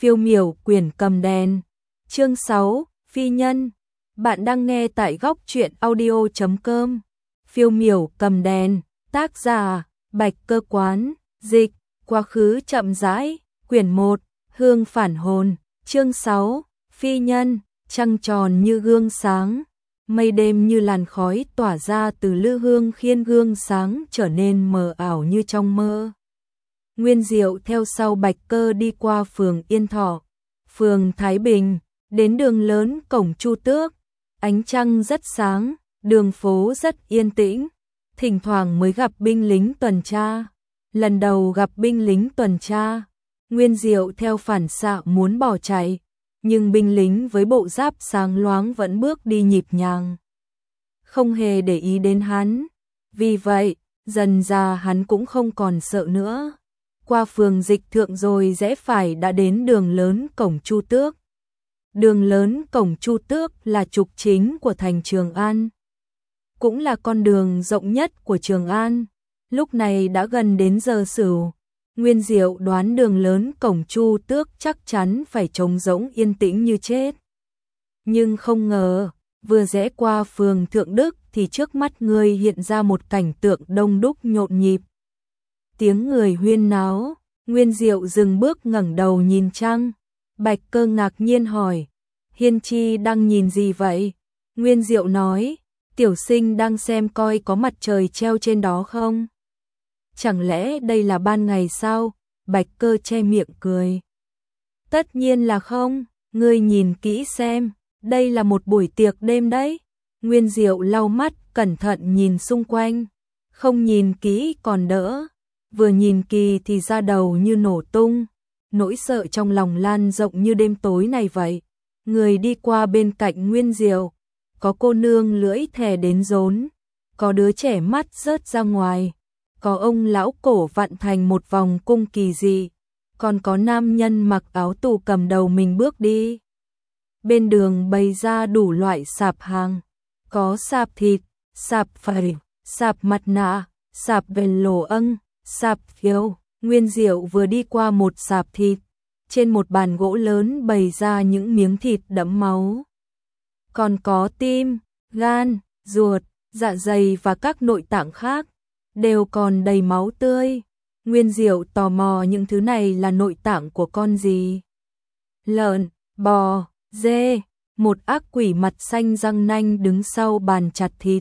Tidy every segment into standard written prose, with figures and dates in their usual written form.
Phiêu miểu quyển cầm đèn. Chương 6, Phi nhân. Bạn đang nghe tại góc truyện audio.com. Phiêu miểu cầm đèn, tác giả Bạch Cơ Quán, dịch Quá khứ chậm rãi, quyển 1, Hương phản hồn. Chương 6, Phi nhân. Trăng tròn như gương sáng, mây đêm như làn khói tỏa ra từ lư hương khiến gương sáng trở nên mờ ảo như trong mơ. Nguyên Diệu theo sau Bạch Cơ đi qua phường Yên Thọ, phường Thái Bình, đến đường lớn cổng Chu Tước. Ánh trăng rất sáng, đường phố rất yên tĩnh, thỉnh thoảng mới gặp binh lính tuần tra. Lần đầu gặp binh lính tuần tra, Nguyên Diệu theo phản xạ muốn bỏ chạy, nhưng binh lính với bộ giáp sáng loáng vẫn bước đi nhịp nhàng, không hề để ý đến hắn. Vì vậy, dần ra hắn cũng không còn sợ nữa. Qua phường Dịch Thượng rồi rẽ phải đã đến đường lớn cổng Chu Tước. Đường lớn cổng Chu Tước là trục chính của thành Trường An, cũng là con đường rộng nhất của Trường An. Lúc này đã gần đến giờ sửu, Nguyên Diệu đoán đường lớn cổng Chu Tước chắc chắn phải trống rỗng yên tĩnh như chết. Nhưng không ngờ, vừa rẽ qua phường Thượng Đức thì trước mắt người hiện ra một cảnh tượng đông đúc nhộn nhịp. Tiếng người huyên náo, Nguyên Diệu dừng bước ngẩng đầu nhìn trăng. Bạch Cơ ngạc nhiên hỏi, Hiên Chi đang nhìn gì vậy? Nguyên Diệu nói, tiểu sinh đang xem coi có mặt trời treo trên đó không. Chẳng lẽ đây là ban ngày sao? Bạch Cơ che miệng cười. Tất nhiên là không, ngươi nhìn kỹ xem, đây là một buổi tiệc đêm đấy. Nguyên Diệu lau mắt, cẩn thận nhìn xung quanh, không nhìn kỹ còn đỡ, vừa nhìn kỳ thì da đầu như nổ tung, nỗi sợ trong lòng lan rộng như đêm tối này vậy. Người đi qua bên cạnh Nguyên Diệu, có cô nương lưỡi thè đến rốn, có đứa trẻ mắt rớt ra ngoài, có ông lão cổ vặn thành một vòng cung kỳ dị, còn có nam nhân mặc áo tù cầm đầu mình bước đi. Bên đường bày ra đủ loại sạp hàng, có sạp thịt, sạp phở, sạp mặt nạ, sạp vền lồ âng, sạp phiếu. Nguyên Diệu vừa đi qua một sạp thịt, trên một bàn gỗ lớn bày ra những miếng thịt đẫm máu. Còn có tim, gan, ruột, dạ dày và các nội tạng khác, đều còn đầy máu tươi. Nguyên Diệu tò mò những thứ này là nội tạng của con gì? Lợn, bò, dê. Một ác quỷ mặt xanh răng nanh đứng sau bàn chặt thịt,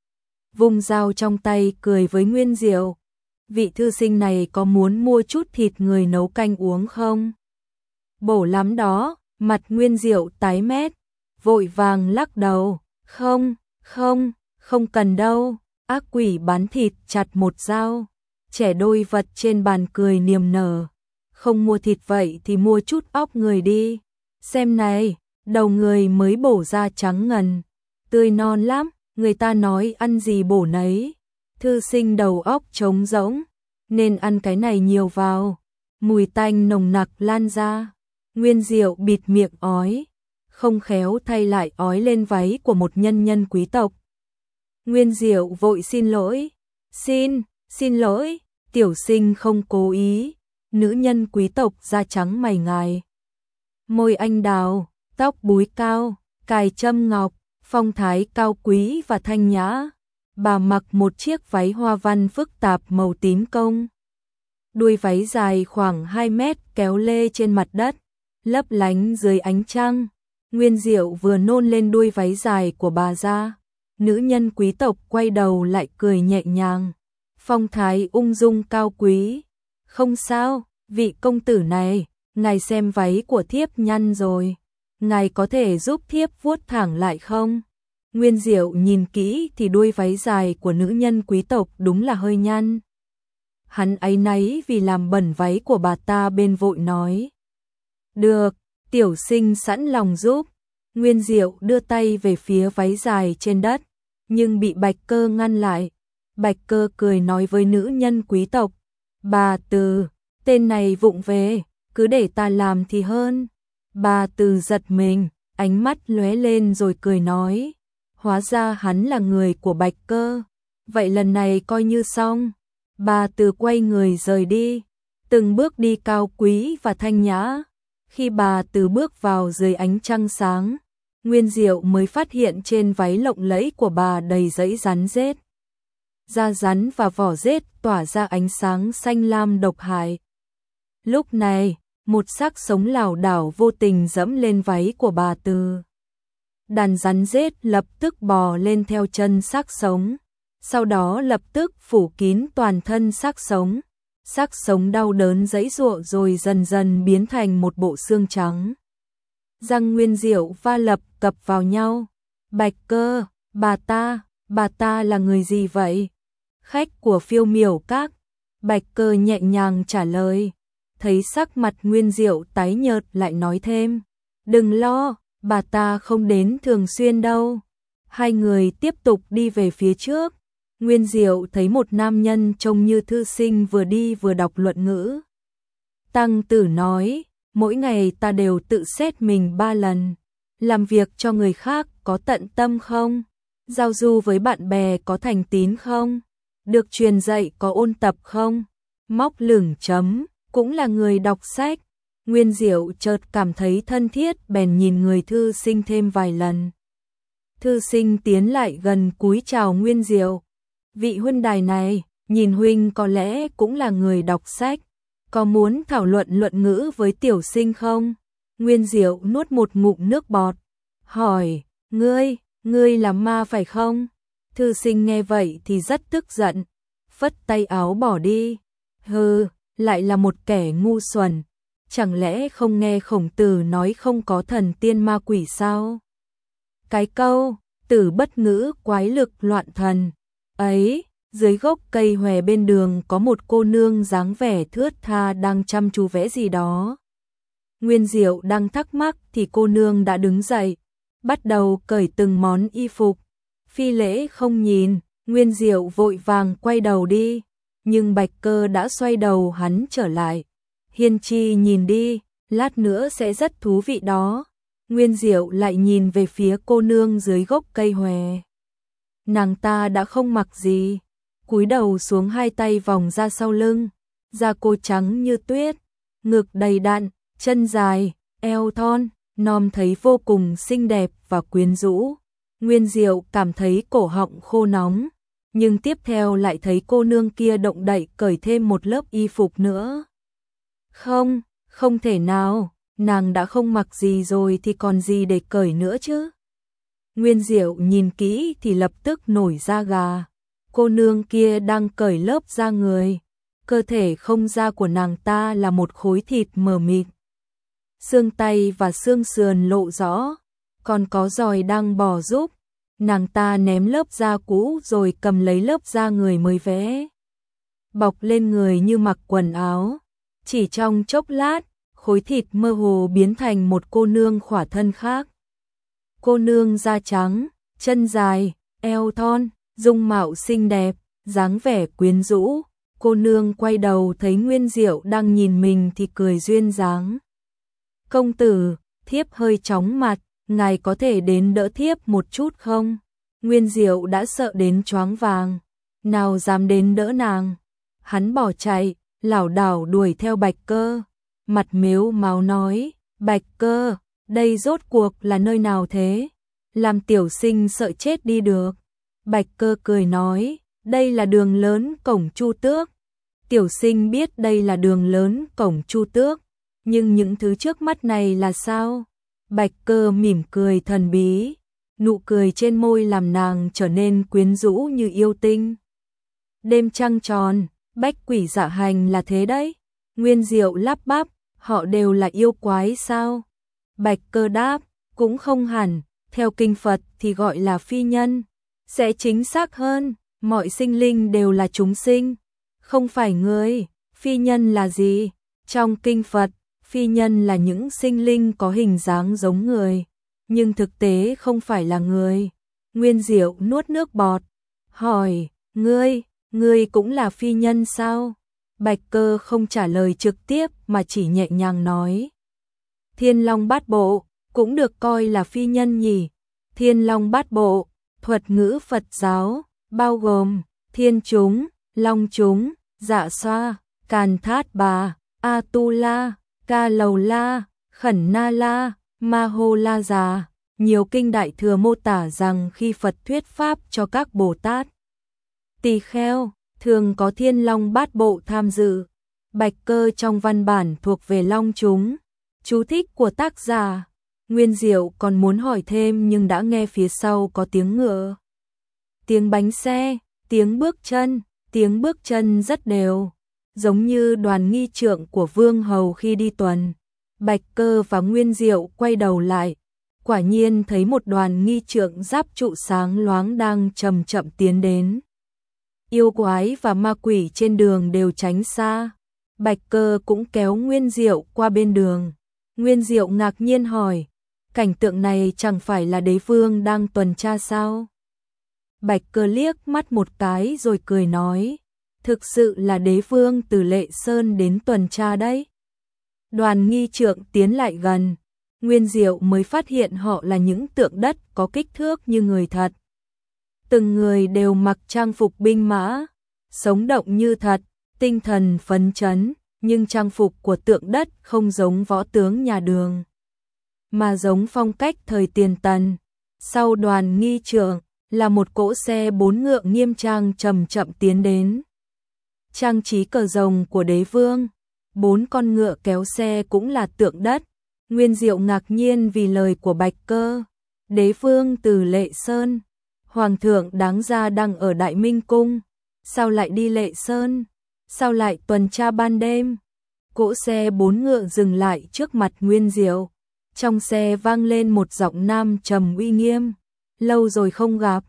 vung dao trong tay cười với Nguyên Diệu. Vị thư sinh này có muốn mua chút thịt người nấu canh uống không? Bổ lắm đó. Mặt Nguyên Diệu tái mét, vội vàng lắc đầu. Không cần đâu. Ác quỷ bán thịt chặt một dao, trẻ đôi vật trên bàn cười niềm nở. Không mua thịt vậy thì mua chút óc người đi. Xem này, đầu người mới bổ ra trắng ngần, tươi non lắm, người ta nói ăn gì bổ nấy. Thư sinh đầu óc trống rỗng, nên ăn cái này nhiều vào. Mùi tanh nồng nặc lan ra. Nguyên Diệu bịt miệng ói, không khéo thay lại ói lên váy của một nhân nhân quý tộc. Nguyên Diệu vội xin lỗi. Xin lỗi, tiểu sinh không cố ý. Nữ nhân quý tộc da trắng mày ngài, môi anh đào, tóc búi cao, cài châm ngọc, phong thái cao quý và thanh nhã. Bà mặc một chiếc váy hoa văn phức tạp màu tím công. Đuôi váy dài khoảng 2 mét kéo lê trên mặt đất, lấp lánh dưới ánh trăng. Nguyên Diệu vừa nôn lên đuôi váy dài của bà ra, nữ nhân quý tộc quay đầu lại cười nhẹ nhàng, phong thái ung dung cao quý. Không sao, vị công tử này, ngài xem váy của thiếp nhăn rồi, ngài có thể giúp thiếp vuốt thẳng lại không? Nguyên Diệu nhìn kỹ thì đuôi váy dài của nữ nhân quý tộc đúng là hơi nhăn. Hắn áy náy vì làm bẩn váy của bà ta, bên vội nói, được, tiểu sinh sẵn lòng giúp. Nguyên Diệu đưa tay về phía váy dài trên đất, nhưng bị Bạch Cơ ngăn lại. Bạch Cơ cười nói với nữ nhân quý tộc, bà Từ, tên này vụng về, cứ để ta làm thì hơn. Bà Từ giật mình, ánh mắt lóe lên rồi cười nói, hóa ra hắn là người của Bạch Cơ, vậy lần này coi như xong. Bà Từ quay người rời đi, từng bước đi cao quý và thanh nhã. Khi bà Từ bước vào dưới ánh trăng sáng, Nguyên Diệu mới phát hiện trên váy lộng lẫy của bà đầy dãy rắn rết. Da rắn và vỏ rết tỏa ra ánh sáng xanh lam độc hại. Lúc này, một xác sống lảo đảo vô tình dẫm lên váy của bà Từ. Đàn rắn rết lập tức bò lên theo chân xác sống, sau đó lập tức phủ kín toàn thân xác sống. Xác sống đau đớn giãy giụa rồi dần dần biến thành một bộ xương trắng. Răng Nguyên Diệu va lập cập vào nhau. Bạch Cơ, bà ta là người gì vậy? Khách của Phiêu Miểu Các. Bạch Cơ nhẹ nhàng trả lời. Thấy sắc mặt Nguyên Diệu tái nhợt lại nói thêm. Đừng lo, bà ta không đến thường xuyên đâu. Hai người tiếp tục đi về phía trước. Nguyên Diệu thấy một nam nhân trông như thư sinh vừa đi vừa đọc luận ngữ. Tăng Tử nói, mỗi ngày ta đều tự xét mình 3 lần. Làm việc cho người khác có tận tâm không? Giao du với bạn bè có thành tín không? Được truyền dạy có ôn tập không? Móc lửng chấm, cũng là người đọc sách. Nguyên Diệu chợt cảm thấy thân thiết bèn nhìn người thư sinh thêm vài lần. Thư sinh tiến lại gần cúi chào Nguyên Diệu. Vị huynh đài này, nhìn huynh có lẽ cũng là người đọc sách. Có muốn thảo luận luận ngữ với tiểu sinh không? Nguyên Diệu nuốt một ngụm nước bọt. Hỏi, ngươi là ma phải không? Thư sinh nghe vậy thì rất tức giận. Phất tay áo bỏ đi. Hừ, lại là một kẻ ngu xuẩn. Chẳng lẽ không nghe Khổng Tử nói không có thần tiên ma quỷ sao? Cái câu, tử bất ngữ quái lực loạn thần. Ấy, dưới gốc cây hòe bên đường có một cô nương dáng vẻ thướt tha đang chăm chú vẽ gì đó. Nguyên Diệu đang thắc mắc thì cô nương đã đứng dậy, bắt đầu cởi từng món y phục. Phi lễ không nhìn, Nguyên Diệu vội vàng quay đầu đi, nhưng Bạch Cơ đã xoay đầu hắn trở lại. Hiên Chi nhìn đi, lát nữa sẽ rất thú vị đó. Nguyên Diệu lại nhìn về phía cô nương dưới gốc cây hòe. Nàng ta đã không mặc gì, cúi đầu xuống hai tay vòng ra sau lưng, da cô trắng như tuyết, ngực đầy đặn, chân dài, eo thon, nom thấy vô cùng xinh đẹp và quyến rũ. Nguyên Diệu cảm thấy cổ họng khô nóng, nhưng tiếp theo lại thấy cô nương kia động đậy cởi thêm một lớp y phục nữa. Không thể nào, nàng đã không mặc gì rồi thì còn gì để cởi nữa chứ. Nguyên Diệu nhìn kỹ thì lập tức nổi da gà. Cô nương kia đang cởi lớp da người. Cơ thể không da của nàng ta là một khối thịt mờ mịt. Xương tay và xương sườn lộ rõ, còn có giòi đang bò giúp. Nàng ta ném lớp da cũ rồi cầm lấy lớp da người mới vẽ. Bọc lên người như mặc quần áo. Chỉ trong chốc lát, khối thịt mơ hồ biến thành một cô nương khỏa thân khác. Cô nương da trắng, chân dài, eo thon, dung mạo xinh đẹp, dáng vẻ quyến rũ. Cô nương quay đầu thấy Nguyên Diệu đang nhìn mình thì cười duyên dáng. Công tử, thiếp hơi chóng mặt, ngài có thể đến đỡ thiếp một chút không? Nguyên Diệu đã sợ đến choáng váng, nào dám đến đỡ nàng. Hắn bỏ chạy, lảo đảo đuổi theo Bạch Cơ, mặt mếu máo nói, Bạch Cơ, đây rốt cuộc là nơi nào thế? Làm tiểu sinh sợ chết đi được. Bạch Cơ cười nói, đây là đường lớn cổng Chu Tước. Tiểu sinh biết đây là đường lớn cổng Chu Tước, nhưng những thứ trước mắt này là sao? Bạch Cơ mỉm cười thần bí, nụ cười trên môi làm nàng trở nên quyến rũ như yêu tinh. Đêm trăng tròn, bách quỷ dạ hành là thế đấy. Nguyên Diệu lắp bắp, họ đều là yêu quái sao? Bạch Cơ đáp, cũng không hẳn, theo kinh Phật thì gọi là phi nhân. Sẽ chính xác hơn, mọi sinh linh đều là chúng sinh, không phải người. Phi nhân là gì? Trong kinh Phật, phi nhân là những sinh linh có hình dáng giống người, nhưng thực tế không phải là người. Nguyên Diệu nuốt nước bọt, hỏi, ngươi cũng là phi nhân sao? Bạch Cơ không trả lời trực tiếp mà chỉ nhẹ nhàng nói. Thiên Long Bát Bộ, cũng được coi là phi nhân nhỉ? Thiên Long Bát Bộ, thuật ngữ Phật giáo, bao gồm Thiên chúng, Long chúng, Dạ xoa, Càn Thát Bà, A Tu La, Ca Lầu La, Khẩn Na La, Ma Hô La Già. Nhiều kinh đại thừa mô tả rằng khi Phật thuyết pháp cho các Bồ Tát tỳ kheo, thường có Thiên Long Bát Bộ tham dự. Bạch Cơ trong văn bản thuộc về Long chúng. Chú thích của tác giả. Nguyên Diệu còn muốn hỏi thêm nhưng đã nghe phía sau có tiếng ngựa, tiếng bánh xe, tiếng bước chân rất đều, giống như đoàn nghi trượng của Vương Hầu khi đi tuần. Bạch Cơ và Nguyên Diệu quay đầu lại, quả nhiên thấy một đoàn nghi trượng giáp trụ sáng loáng đang chậm chậm tiến đến. Yêu quái và ma quỷ trên đường đều tránh xa. Bạch Cơ cũng kéo Nguyên Diệu qua bên đường. Nguyên Diệu ngạc nhiên hỏi, cảnh tượng này chẳng phải là đế vương đang tuần tra sao? Bạch Cơ liếc mắt một cái rồi cười nói, thực sự là đế vương từ Lệ Sơn đến tuần tra đấy. Đoàn nghi trượng tiến lại gần, Nguyên Diệu mới phát hiện họ là những tượng đất có kích thước như người thật. Từng người đều mặc trang phục binh mã, sống động như thật, tinh thần phấn chấn, nhưng trang phục của tượng đất không giống võ tướng nhà Đường, mà giống phong cách thời tiền Tần. Sau đoàn nghi trượng là một cỗ xe 4 ngựa nghiêm trang chậm chậm tiến đến. Trang trí cờ rồng của đế vương, 4 con ngựa kéo xe cũng là tượng đất. Nguyên Diệu ngạc nhiên vì lời của Bạch Cơ. Đế vương từ Lệ Sơn, hoàng thượng đáng ra đang ở Đại Minh Cung, sao lại đi Lệ Sơn, sao lại tuần tra ban đêm? Cỗ xe 4 ngựa dừng lại trước mặt Nguyên Diệu. Trong xe vang lên một giọng nam trầm uy nghiêm, lâu rồi không gặp.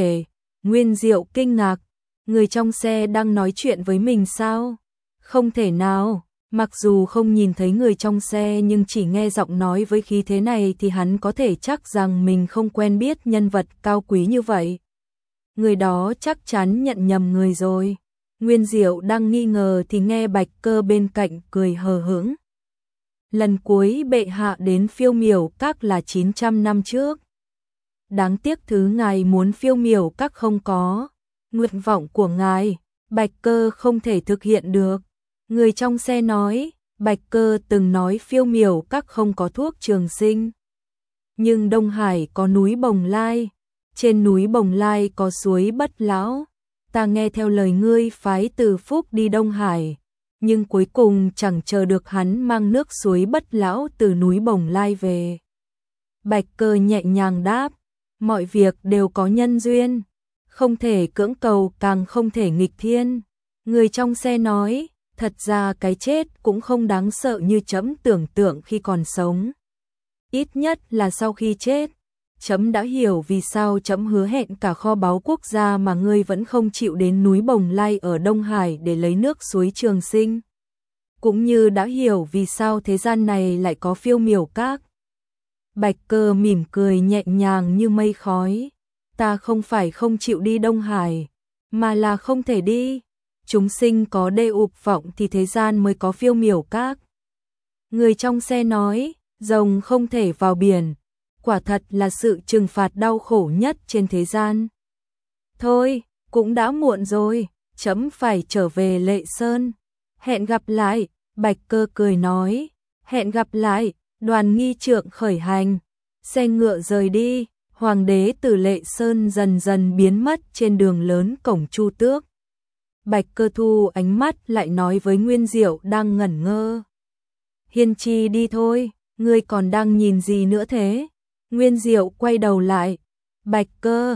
Nguyên Diệu kinh ngạc, người trong xe đang nói chuyện với mình sao? Không thể nào, mặc dù không nhìn thấy người trong xe nhưng chỉ nghe giọng nói với khí thế này thì hắn có thể chắc rằng mình không quen biết nhân vật cao quý như vậy. Người đó chắc chắn nhận nhầm người rồi. Nguyên Diệu đang nghi ngờ thì nghe Bạch Cơ bên cạnh cười hờ hững. Lần cuối bệ hạ đến Phiêu Miểu Các là 900 năm trước. Đáng tiếc thứ ngài muốn Phiêu Miểu Các không có. Nguyện vọng của ngài, Bạch Cơ không thể thực hiện được. Người trong xe nói, Bạch Cơ từng nói Phiêu Miểu Các không có thuốc trường sinh. Nhưng Đông Hải có núi Bồng Lai, trên núi Bồng Lai có suối Bất Lão. Ta nghe theo lời ngươi phái Từ Phúc đi Đông Hải, nhưng cuối cùng chẳng chờ được hắn mang nước suối Bất Lão từ núi Bồng Lai về. Bạch Cơ nhẹ nhàng đáp, mọi việc đều có nhân duyên, không thể cưỡng cầu càng không thể nghịch thiên. Người trong xe nói, thật ra cái chết cũng không đáng sợ như trẫm tưởng tượng khi còn sống. Ít nhất là sau khi chết, trẫm đã hiểu vì sao trẫm hứa hẹn cả kho báu quốc gia mà ngươi vẫn không chịu đến núi Bồng Lai ở Đông Hải để lấy nước suối Trường Sinh. Cũng như đã hiểu vì sao thế gian này lại có Phiêu Miểu Các. Bạch Cơ mỉm cười nhẹ nhàng như mây khói. Ta không phải không chịu đi Đông Hải, mà là không thể đi. Chúng sinh có đê ụp vọng thì thế gian mới có Phiêu Miểu Các. Người trong xe nói, rồng không thể vào biển, quả thật là sự trừng phạt đau khổ nhất trên thế gian. Thôi, cũng đã muộn rồi, trẫm phải trở về Lệ Sơn. Hẹn gặp lại, Bạch Cơ cười nói. Hẹn gặp lại, đoàn nghi trượng khởi hành. Xe ngựa rời đi, hoàng đế từ Lệ Sơn dần dần biến mất trên đường lớn cổng Chu Tước. Bạch Cơ thu ánh mắt lại nói với Nguyên Diệu đang ngẩn ngơ. Hiên Chi đi thôi, ngươi còn đang nhìn gì nữa thế? Nguyên Diệu quay đầu lại. Bạch Cơ,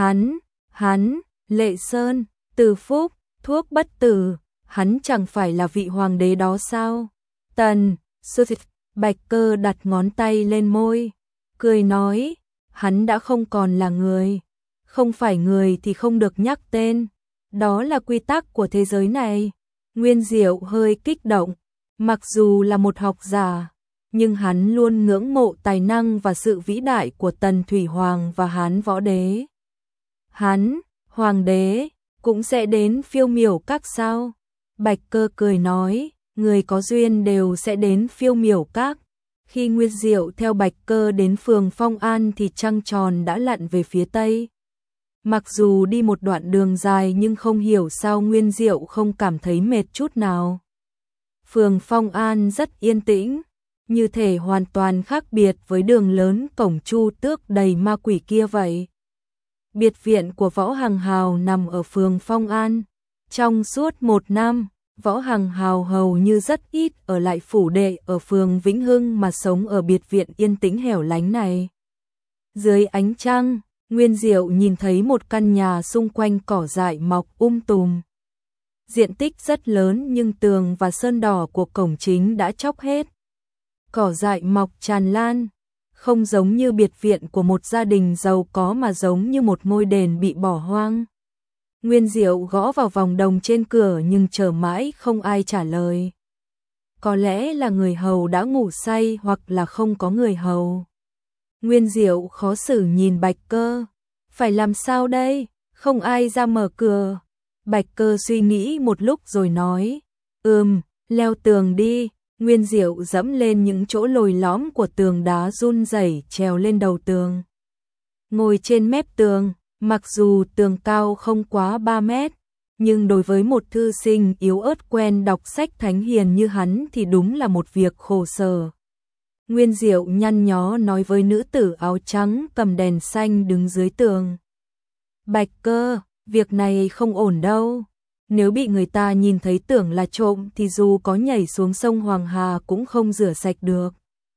hắn, Lệ Sơn, Từ Phúc, thuốc bất tử, hắn chẳng phải là vị hoàng đế đó sao? Tần, sư thịt, Bạch Cơ đặt ngón tay lên môi, cười nói, hắn đã không còn là người. Không phải người thì không được nhắc tên. Đó là quy tắc của thế giới này. Nguyên Diệu hơi kích động, mặc dù là một học giả, nhưng hắn luôn ngưỡng mộ tài năng và sự vĩ đại của Tần Thủy Hoàng và Hán Võ Đế. Hắn, Hoàng đế, cũng sẽ đến Phiêu Miểu Các sao? Bạch Cơ cười nói, người có duyên đều sẽ đến Phiêu Miểu Các. Khi Nguyên Diệu theo Bạch Cơ đến phường Phong An thì trăng tròn đã lặn về phía tây. Mặc dù đi một đoạn đường dài nhưng không hiểu sao Nguyên Diệu không cảm thấy mệt chút nào. Phường Phong An rất yên tĩnh, như thể hoàn toàn khác biệt với đường lớn cổng Chu Tước đầy ma quỷ kia vậy. Biệt viện của Võ Hằng Hào nằm ở phường Phong An. Trong suốt 1 năm, Võ Hằng Hào hầu như rất ít ở lại phủ đệ ở phường Vĩnh Hưng mà sống ở biệt viện yên tĩnh hẻo lánh này. Dưới ánh trăng, Nguyên Diệu nhìn thấy một căn nhà xung quanh cỏ dại mọc tùm. Diện tích rất lớn nhưng tường và sơn đỏ của cổng chính đã chóc hết. Cỏ dại mọc tràn lan, không giống như biệt viện của một gia đình giàu có mà giống như một ngôi đền bị bỏ hoang. Nguyên Diệu gõ vào vòng đồng trên cửa nhưng chờ mãi không ai trả lời. Có lẽ là người hầu đã ngủ say hoặc là không có người hầu. Nguyên Diệu khó xử nhìn Bạch Cơ. Phải làm sao đây? Không ai ra mở cửa. Bạch Cơ suy nghĩ một lúc rồi nói. Leo tường đi. Nguyên Diệu dẫm lên những chỗ lồi lõm của tường đá run rẩy trèo lên đầu tường. Ngồi trên mép tường, mặc dù tường cao không quá 3 mét, nhưng đối với một thư sinh yếu ớt quen đọc sách thánh hiền như hắn thì đúng là một việc khổ sở. Nguyên Diệu nhăn nhó nói với nữ tử áo trắng cầm đèn xanh đứng dưới tường. Bạch Cơ, việc này không ổn đâu. Nếu bị người ta nhìn thấy tưởng là trộm thì dù có nhảy xuống sông Hoàng Hà cũng không rửa sạch được.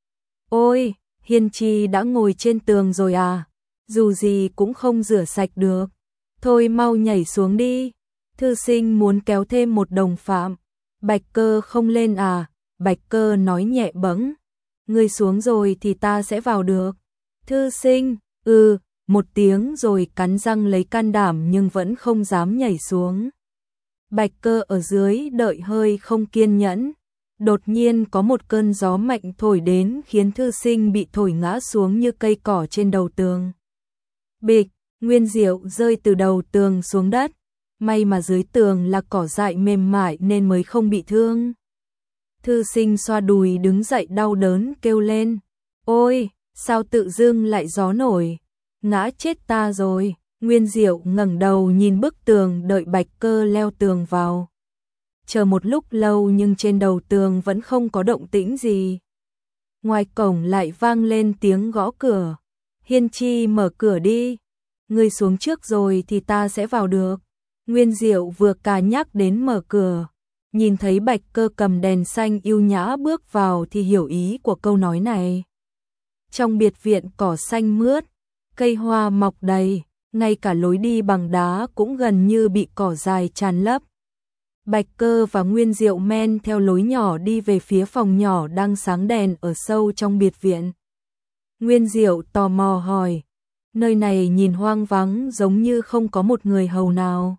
Ôi, Hiên Chi đã ngồi trên tường rồi à? Dù gì cũng không rửa sạch được. Thôi mau nhảy xuống đi. Thư sinh muốn kéo thêm một đồng phạm. Bạch Cơ không lên à? Bạch Cơ nói nhẹ bẫng. Ngươi xuống rồi thì ta sẽ vào được. Thư sinh, một tiếng rồi cắn răng lấy can đảm nhưng vẫn không dám nhảy xuống. Bạch Cơ ở dưới đợi hơi không kiên nhẫn. Đột nhiên có một cơn gió mạnh thổi đến khiến thư sinh bị thổi ngã xuống như cây cỏ trên đầu tường. Bịch, Nguyên Diệu rơi từ đầu tường xuống đất. May mà dưới tường là cỏ dại mềm mại nên mới không bị thương. Thư sinh xoa đùi đứng dậy đau đớn kêu lên. Ôi, sao tự dưng lại gió nổi? Ngã chết ta rồi. Nguyên Diệu ngẩng đầu nhìn bức tường đợi Bạch Cơ leo tường vào. Chờ một lúc lâu nhưng trên đầu tường vẫn không có động tĩnh gì. Ngoài cổng lại vang lên tiếng gõ cửa. Hiên Chi mở cửa đi. Ngươi xuống trước rồi thì ta sẽ vào được. Nguyên Diệu vừa cà nhắc đến mở cửa. Nhìn thấy Bạch Cơ cầm đèn xanh yêu nhã bước vào thì hiểu ý của câu nói này. Trong biệt viện cỏ xanh mướt, cây hoa mọc đầy, ngay cả lối đi bằng đá cũng gần như bị cỏ dài tràn lấp. Bạch Cơ và Nguyên Diệu men theo lối nhỏ đi về phía phòng nhỏ đang sáng đèn ở sâu trong biệt viện. Nguyên Diệu tò mò hỏi, nơi này nhìn hoang vắng giống như không có một người hầu nào.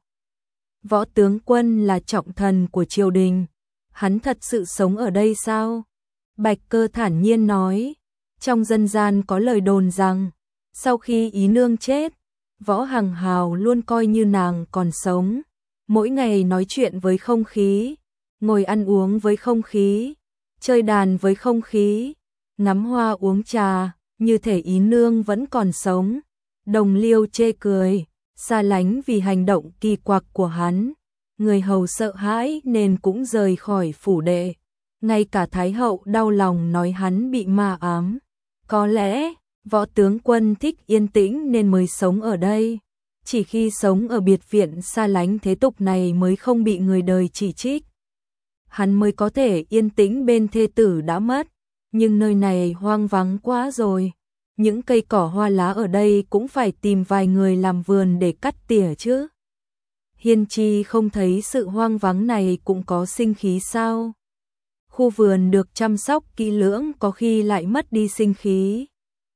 Võ tướng quân là trọng thần của triều đình, hắn thật sự sống ở đây sao? Bạch Cơ thản nhiên nói, trong dân gian có lời đồn rằng, sau khi Ý Nương chết, Võ Hằng Hào luôn coi như nàng còn sống, mỗi ngày nói chuyện với không khí, ngồi ăn uống với không khí, chơi đàn với không khí, ngắm hoa uống trà, như thể Ý Nương vẫn còn sống. Đồng liêu chê cười, xa lánh vì hành động kỳ quặc của hắn. Người hầu sợ hãi nên cũng rời khỏi phủ đệ. Ngay cả Thái hậu đau lòng nói hắn bị ma ám. Có lẽ, Võ tướng quân thích yên tĩnh nên mới sống ở đây. Chỉ khi sống ở biệt viện xa lánh thế tục này mới không bị người đời chỉ trích. Hắn mới có thể yên tĩnh bên thê tử đã mất. Nhưng nơi này hoang vắng quá rồi. Những cây cỏ hoa lá ở đây cũng phải tìm vài người làm vườn để cắt tỉa chứ. Hiên Chi không thấy sự hoang vắng này cũng có sinh khí sao? Khu vườn được chăm sóc kỹ lưỡng có khi lại mất đi sinh khí.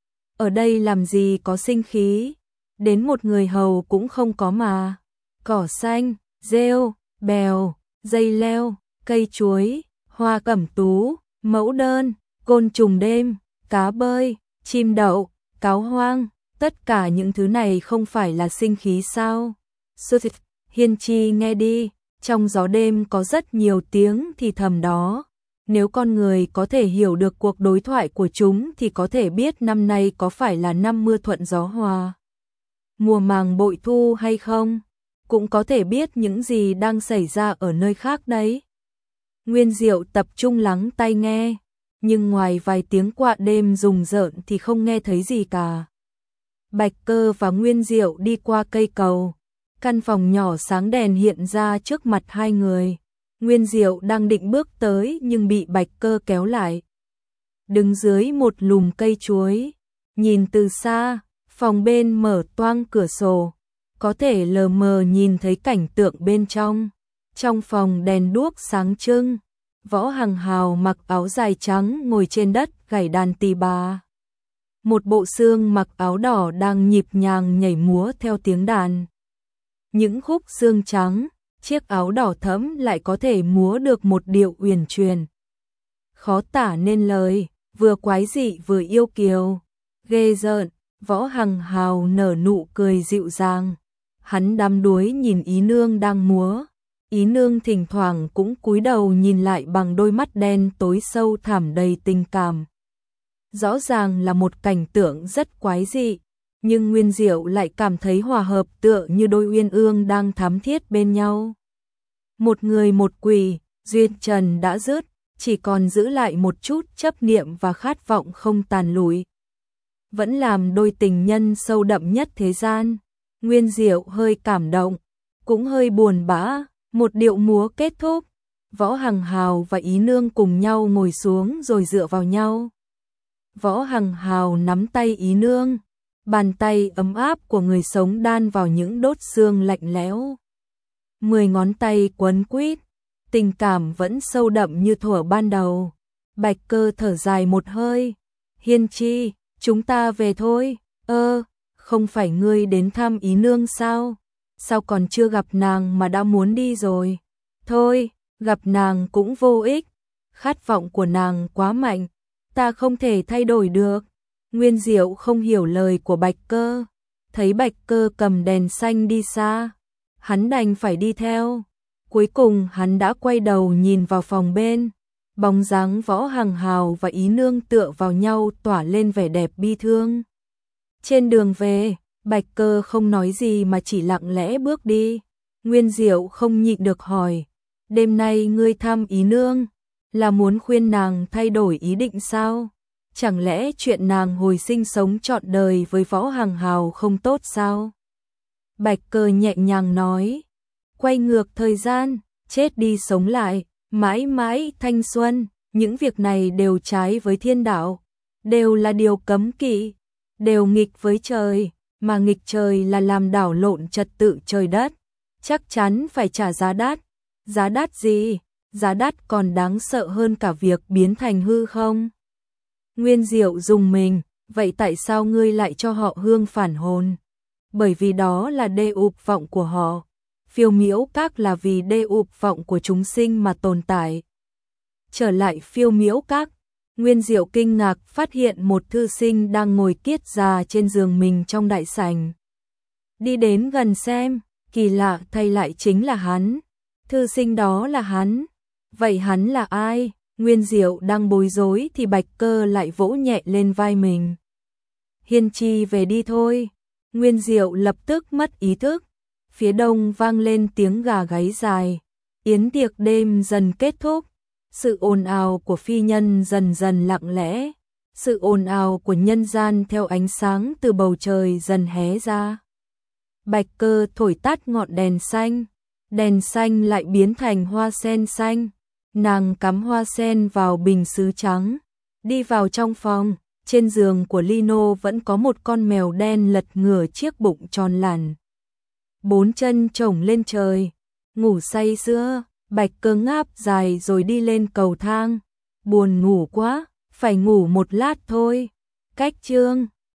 Ở đây làm gì có sinh khí? Đến một người hầu cũng không có mà. Cỏ xanh, rêu, bèo, dây leo, cây chuối, hoa cẩm tú, mẫu đơn, côn trùng đêm, cá bơi, chim đậu, cáo hoang, tất cả những thứ này không phải là sinh khí sao? Hiên Chi nghe đi, trong gió đêm có rất nhiều tiếng thì thầm đó. Nếu con người có thể hiểu được cuộc đối thoại của chúng thì có thể biết năm nay có phải là năm mưa thuận gió hòa, mùa màng bội thu hay không, cũng có thể biết những gì đang xảy ra ở nơi khác đấy. Nguyên Diệu tập trung lắng tai nghe, nhưng ngoài vài tiếng quạ đêm rùng rợn thì không nghe thấy gì cả. Bạch Cơ và Nguyên Diệu đi qua cây cầu, căn phòng nhỏ sáng đèn hiện ra trước mặt hai người. Nguyên Diệu đang định bước tới nhưng bị Bạch Cơ kéo lại. Đứng dưới một lùm cây chuối, nhìn từ xa, phòng bên mở toang cửa sổ, có thể lờ mờ nhìn thấy cảnh tượng bên trong. Trong phòng đèn đuốc sáng trưng, Võ Hằng Hào mặc áo dài trắng ngồi trên đất gảy đàn tỳ bà. Một bộ xương mặc áo đỏ đang nhịp nhàng nhảy múa theo tiếng đàn. Những khúc xương trắng, chiếc áo đỏ thẫm lại có thể múa được một điệu uyển chuyển. Khó tả nên lời, vừa quái dị vừa yêu kiều, ghê rợn. Võ Hằng Hào nở nụ cười dịu dàng. Hắn đắm đuối nhìn Ý Nương đang múa. Ý Nương thỉnh thoảng cũng cúi đầu nhìn lại bằng đôi mắt đen tối sâu thẳm đầy tình cảm. Rõ ràng là một cảnh tượng rất quái dị, nhưng Nguyên Diệu lại cảm thấy hòa hợp tựa như đôi uyên ương đang thắm thiết bên nhau. Một người một quỷ, duyên trần đã dứt, chỉ còn giữ lại một chút chấp niệm và khát vọng không tàn lụi. Vẫn làm đôi tình nhân sâu đậm nhất thế gian. Nguyên Diệu hơi cảm động, cũng hơi buồn bã. Một điệu múa kết thúc, Võ Hằng Hào và Ý Nương cùng nhau ngồi xuống rồi dựa vào nhau. Võ Hằng Hào nắm tay Ý Nương, bàn tay ấm áp của người sống đan vào những đốt xương lạnh lẽo. 10 ngón tay quấn quýt, tình cảm vẫn sâu đậm như thuở ban đầu. Bạch Cơ thở dài một hơi, Hiên Chi, chúng ta về thôi. Không phải ngươi đến thăm Ý Nương sao? Sao còn chưa gặp nàng mà đã muốn đi rồi? Thôi, gặp nàng cũng vô ích. Khát vọng của nàng quá mạnh, ta không thể thay đổi được. Nguyên Diệu không hiểu lời của Bạch Cơ, thấy Bạch Cơ cầm đèn xanh đi xa, hắn đành phải đi theo. Cuối cùng hắn đã quay đầu nhìn vào phòng bên, bóng dáng Võ Hằng Hào và Ý Nương tựa vào nhau tỏa lên vẻ đẹp bi thương. Trên đường về, Bạch Cơ không nói gì mà chỉ lặng lẽ bước đi. Nguyên Diệu không nhịn được hỏi, đêm nay ngươi thăm Ý Nương, là muốn khuyên nàng thay đổi ý định sao? Chẳng lẽ chuyện nàng hồi sinh sống trọn đời với Võ Hằng Hào không tốt sao? Bạch Cơ nhẹ nhàng nói, quay ngược thời gian, chết đi sống lại, mãi mãi thanh xuân, những việc này đều trái với thiên đạo, đều là điều cấm kỵ, đều nghịch với trời, mà nghịch trời là làm đảo lộn trật tự trời đất, chắc chắn phải trả giá đắt. Giá đắt gì? Giá đắt còn đáng sợ hơn cả việc biến thành hư không? Nguyên Diệu dùng mình, vậy tại sao ngươi lại cho họ hương phản hồn? Bởi vì đó là đê ụp vọng của họ. Phiêu Miễu Các là vì đê ụp vọng của chúng sinh mà tồn tại. Trở lại Phiêu Miễu Các, Nguyên Diệu kinh ngạc phát hiện một thư sinh đang ngồi kiết già trên giường mình trong đại sảnh. Đi đến gần xem, kỳ lạ thay lại chính là hắn. Thư sinh đó là hắn. Vậy hắn là ai? Nguyên Diệu đang bối rối thì Bạch Cơ lại vỗ nhẹ lên vai mình. Hiên Chi về đi thôi. Nguyên Diệu lập tức mất ý thức. Phía đông vang lên tiếng gà gáy dài. Yến tiệc đêm dần kết thúc. Sự ồn ào của phi nhân dần dần lặng lẽ. Sự ồn ào của nhân gian theo ánh sáng từ bầu trời dần hé ra. Bạch Cơ thổi tắt ngọn đèn xanh. Đèn xanh lại biến thành hoa sen xanh. Nàng cắm hoa sen vào bình sứ trắng. Đi vào trong phòng. Trên giường của Lino vẫn có một con mèo đen lật ngửa chiếc bụng tròn lẳn. 4 chân chổng lên trời. Ngủ say sưa. Bạch Cơ ngáp dài rồi đi lên cầu thang. Buồn ngủ quá, phải ngủ một lát thôi. Cách chương